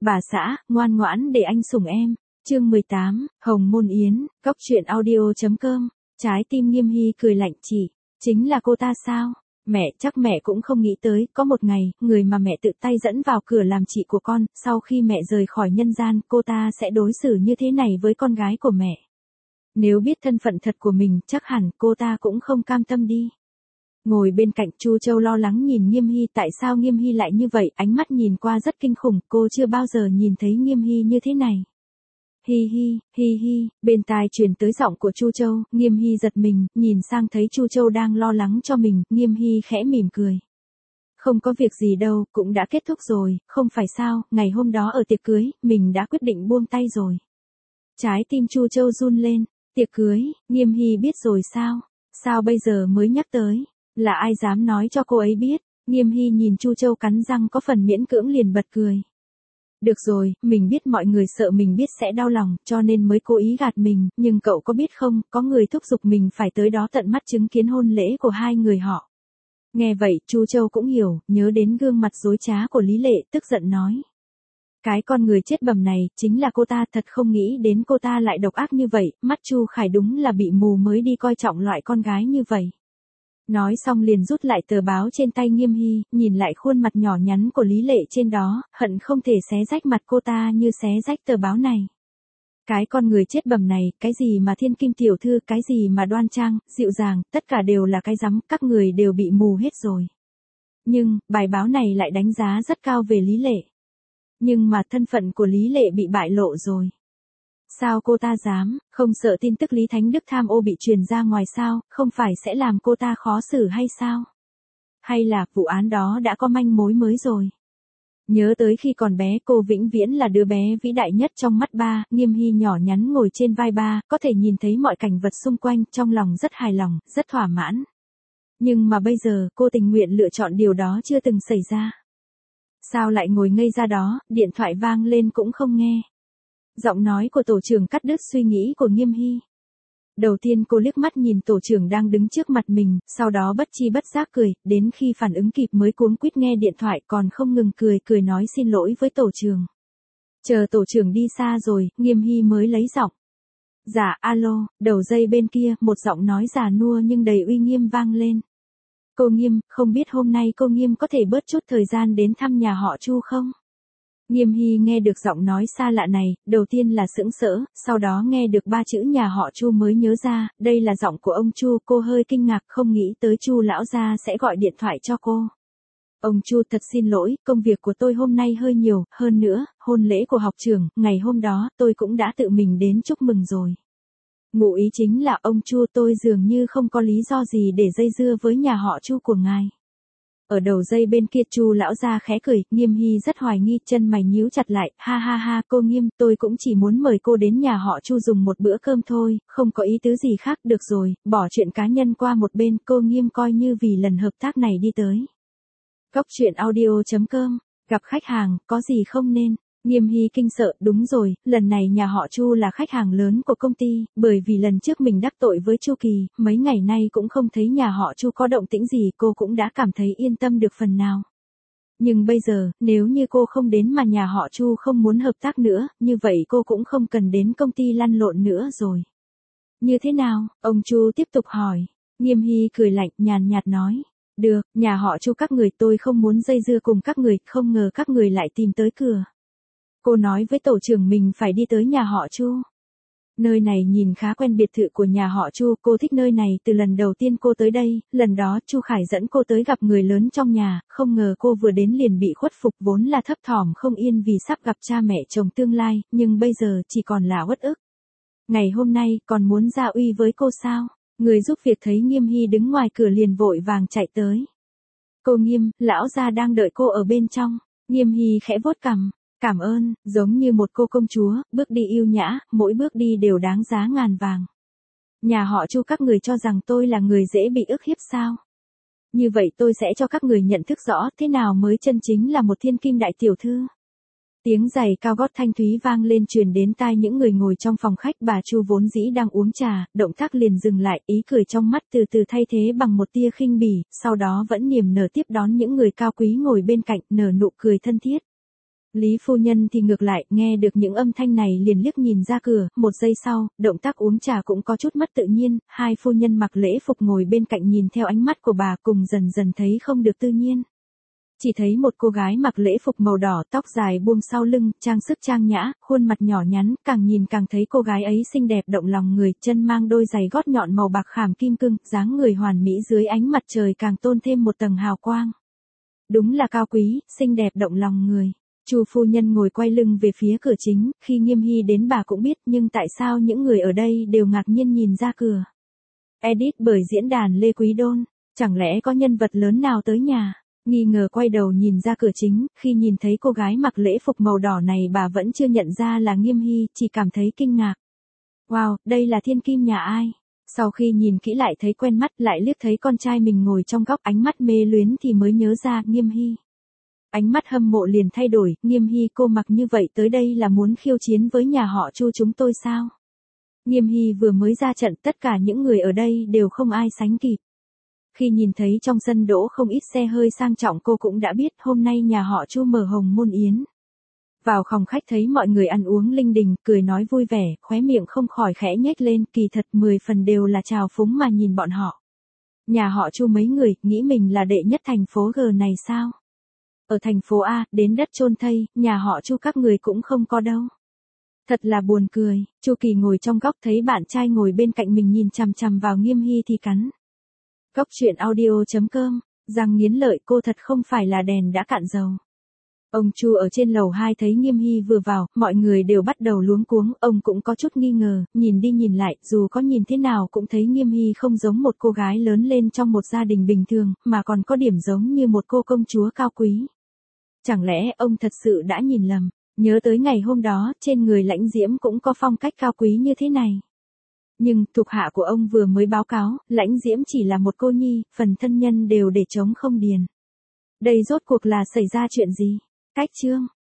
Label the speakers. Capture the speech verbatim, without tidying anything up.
Speaker 1: Bà xã, ngoan ngoãn để anh sủng em. Chương mười tám, Hồng Môn Yến, Cóc truyện audio.com. Trái tim Nghiêm Hy cười lạnh, chỉ, chính là cô ta sao? Mẹ, chắc mẹ cũng không nghĩ tới, có một ngày, người mà mẹ tự tay dẫn vào cửa làm chị của con, sau khi mẹ rời khỏi nhân gian, cô ta sẽ đối xử như thế này với con gái của mẹ. Nếu biết thân phận thật của mình, chắc hẳn cô ta cũng không cam tâm đi. Ngồi bên cạnh Chu Châu lo lắng nhìn Nghiêm Hy, tại sao Nghiêm Hy lại như vậy, ánh mắt nhìn qua rất kinh khủng, cô chưa bao giờ nhìn thấy Nghiêm Hy như thế này. Hi hi, hi hi, bên tai truyền tới giọng của Chu Châu, Nghiêm Hy giật mình, nhìn sang thấy Chu Châu đang lo lắng cho mình, Nghiêm Hy khẽ mỉm cười. Không có việc gì đâu, cũng đã kết thúc rồi, không phải sao, ngày hôm đó ở tiệc cưới, mình đã quyết định buông tay rồi. Trái tim Chu Châu run lên, tiệc cưới, Nghiêm Hy biết rồi sao? Sao bây giờ mới nhắc tới? Là ai dám nói cho cô ấy biết? Nghiêm Hy nhìn Chu Châu cắn răng có phần miễn cưỡng liền bật cười. Được rồi, mình biết mọi người sợ mình biết sẽ đau lòng, cho nên mới cố ý gạt mình, nhưng cậu có biết không, có người thúc giục mình phải tới đó tận mắt chứng kiến hôn lễ của hai người họ. Nghe vậy, Chu Châu cũng hiểu, nhớ đến gương mặt dối trá của Lý Lệ, tức giận nói. Cái con người chết bầm này, chính là cô ta, thật không nghĩ đến cô ta lại độc ác như vậy, mắt Chu Khải đúng là bị mù mới đi coi trọng loại con gái như vậy. Nói xong liền rút lại tờ báo trên tay Nghiêm Hy, nhìn lại khuôn mặt nhỏ nhắn của Lý Lệ trên đó, hận không thể xé rách mặt cô ta như xé rách tờ báo này. Cái con người chết bầm này, cái gì mà thiên kim tiểu thư, cái gì mà đoan trang, dịu dàng, tất cả đều là cái rắm, các người đều bị mù hết rồi. Nhưng, bài báo này lại đánh giá rất cao về Lý Lệ. Nhưng mà thân phận của Lý Lệ bị bại lộ rồi. Sao cô ta dám, không sợ tin tức Lý Thánh Đức tham ô bị truyền ra ngoài sao, không phải sẽ làm cô ta khó xử hay sao? Hay là vụ án đó đã có manh mối mới rồi? Nhớ tới khi còn bé cô vĩnh viễn là đứa bé vĩ đại nhất trong mắt ba, Nghiêm Hy nhỏ nhắn ngồi trên vai ba, có thể nhìn thấy mọi cảnh vật xung quanh, trong lòng rất hài lòng, rất thỏa mãn. Nhưng mà bây giờ cô tình nguyện lựa chọn điều đó chưa từng xảy ra. Sao lại ngồi ngây ra đó, điện thoại vang lên cũng không nghe. Giọng nói của tổ trưởng cắt đứt suy nghĩ của Nghiêm Hy. Đầu tiên cô liếc mắt nhìn tổ trưởng đang đứng trước mặt mình, sau đó bất chi bất giác cười, đến khi phản ứng kịp mới cuống quýt nghe điện thoại còn không ngừng cười, cười nói xin lỗi với tổ trưởng. Chờ tổ trưởng đi xa rồi, Nghiêm Hy mới lấy giọng. Dạ, alo, đầu dây bên kia, một giọng nói già nua nhưng đầy uy nghiêm vang lên. Cô Nghiêm, không biết hôm nay cô Nghiêm có thể bớt chút thời gian đến thăm nhà họ Chu không? Nghiêm Hy nghe được giọng nói xa lạ này, đầu tiên là sững sỡ, sau đó nghe được ba chữ nhà họ Chu mới nhớ ra, đây là giọng của ông Chu, cô hơi kinh ngạc không nghĩ tới Chu lão gia sẽ gọi điện thoại cho cô. Ông Chu thật xin lỗi, công việc của tôi hôm nay hơi nhiều, hơn nữa, hôn lễ của học trưởng, ngày hôm đó tôi cũng đã tự mình đến chúc mừng rồi. Ngụ ý chính là ông Chu tôi dường như không có lý do gì để dây dưa với nhà họ Chu của ngài. Ở đầu dây bên kia Chu lão gia khẽ cười, Nghiêm Hy rất hoài nghi, chân mày nhíu chặt lại, ha ha ha, cô Nghiêm, tôi cũng chỉ muốn mời cô đến nhà họ Chu dùng một bữa cơm thôi, không có ý tứ gì khác, được rồi, bỏ chuyện cá nhân qua một bên, cô Nghiêm coi như vì lần hợp tác này đi tới. Cóc truyện audio.com, gặp khách hàng, có gì không nên? Nghiêm Hy kinh sợ, đúng rồi, lần này nhà họ Chu là khách hàng lớn của công ty, bởi vì lần trước mình đắc tội với Chu Kỳ, mấy ngày nay cũng không thấy nhà họ Chu có động tĩnh gì, cô cũng đã cảm thấy yên tâm được phần nào. Nhưng bây giờ, nếu như cô không đến mà nhà họ Chu không muốn hợp tác nữa, như vậy cô cũng không cần đến công ty lăn lộn nữa rồi. Như thế nào? Ông Chu tiếp tục hỏi. Nghiêm Hy cười lạnh, nhàn nhạt nói. Được, nhà họ Chu các người, tôi không muốn dây dưa cùng các người, không ngờ các người lại tìm tới cửa. Cô nói với tổ trưởng mình phải đi tới nhà họ Chu. Nơi này nhìn khá quen, biệt thự của nhà họ Chu, cô thích nơi này từ lần đầu tiên cô tới đây, lần đó Chu Khải dẫn cô tới gặp người lớn trong nhà, không ngờ cô vừa đến liền bị khuất phục, vốn là thấp thỏm không yên vì sắp gặp cha mẹ chồng tương lai, nhưng bây giờ chỉ còn là uất ức. Ngày hôm nay còn muốn ra uy với cô sao? Người giúp việc thấy Nghiêm Hy đứng ngoài cửa liền vội vàng chạy tới. Cô Nghiêm, lão gia đang đợi cô ở bên trong. Nghiêm Hy khẽ vuốt cằm. Cảm ơn, giống như một cô công chúa, bước đi yêu nhã, mỗi bước đi đều đáng giá ngàn vàng. Nhà họ Chu các người cho rằng tôi là người dễ bị ức hiếp sao? Như vậy tôi sẽ cho các người nhận thức rõ thế nào mới chân chính là một thiên kim đại tiểu thư. Tiếng giày cao gót thanh thúy vang lên truyền đến tai những người ngồi trong phòng khách, bà Chu vốn dĩ đang uống trà, động tác liền dừng lại, ý cười trong mắt từ từ thay thế bằng một tia khinh bỉ, sau đó vẫn niềm nở tiếp đón những người cao quý ngồi bên cạnh, nở nụ cười thân thiết. Lý phu nhân thì ngược lại, nghe được những âm thanh này liền liếc nhìn ra cửa, một giây sau, động tác uống trà cũng có chút mất tự nhiên, hai phu nhân mặc lễ phục ngồi bên cạnh nhìn theo ánh mắt của bà cùng dần dần thấy không được tự nhiên. Chỉ thấy một cô gái mặc lễ phục màu đỏ, tóc dài buông sau lưng, trang sức trang nhã, khuôn mặt nhỏ nhắn, càng nhìn càng thấy cô gái ấy xinh đẹp động lòng người, chân mang đôi giày gót nhọn màu bạc khảm kim cương, dáng người hoàn mỹ dưới ánh mặt trời càng tôn thêm một tầng hào quang. Đúng là cao quý, xinh đẹp động lòng người. Chu phu nhân ngồi quay lưng về phía cửa chính, khi Nghiêm Hy đến bà cũng biết, nhưng tại sao những người ở đây đều ngạc nhiên nhìn ra cửa. Edit bởi diễn đàn Lê Quý Đôn, chẳng lẽ có nhân vật lớn nào tới nhà? Nghi ngờ quay đầu nhìn ra cửa chính, khi nhìn thấy cô gái mặc lễ phục màu đỏ này bà vẫn chưa nhận ra là Nghiêm Hy, chỉ cảm thấy kinh ngạc. Wow, đây là thiên kim nhà ai? Sau khi nhìn kỹ lại thấy quen mắt, lại liếc thấy con trai mình ngồi trong góc ánh mắt mê luyến thì mới nhớ ra Nghiêm Hy. Ánh mắt hâm mộ liền thay đổi, Nghiêm Hy cô mặc như vậy tới đây là muốn khiêu chiến với nhà họ Chu chúng tôi sao? Nghiêm Hy vừa mới ra trận, tất cả những người ở đây đều không ai sánh kịp. Khi nhìn thấy trong sân đỗ không ít xe hơi sang trọng cô cũng đã biết hôm nay nhà họ Chu mở hồng môn yến. Vào phòng khách thấy mọi người ăn uống linh đình, cười nói vui vẻ, khóe miệng không khỏi khẽ nhếch lên, kỳ thật mười phần đều là trào phúng mà nhìn bọn họ. Nhà họ Chu mấy người, nghĩ mình là đệ nhất thành phố G này sao? Ở thành phố A, đến đất chôn thây, nhà họ Chu các người cũng không có đâu. Thật là buồn cười, Chu Kỳ ngồi trong góc thấy bạn trai ngồi bên cạnh mình nhìn chằm chằm vào Nghiêm Hy thì cắn. Góc chuyện audio chấm com, răng nghiến lợi, cô thật không phải là đèn đã cạn dầu. Ông Chu ở trên lầu hai thấy Nghiêm Hy vừa vào, mọi người đều bắt đầu luống cuống, ông cũng có chút nghi ngờ, nhìn đi nhìn lại, dù có nhìn thế nào cũng thấy Nghiêm Hy không giống một cô gái lớn lên trong một gia đình bình thường, mà còn có điểm giống như một cô công chúa cao quý. Chẳng lẽ ông thật sự đã nhìn lầm, nhớ tới ngày hôm đó, trên người Lãnh Diễm cũng có phong cách cao quý như thế này. Nhưng, thuộc hạ của ông vừa mới báo cáo, Lãnh Diễm chỉ là một cô nhi, phần thân nhân đều để trống không điền. Đây rốt cuộc là xảy ra chuyện gì? Cách chương.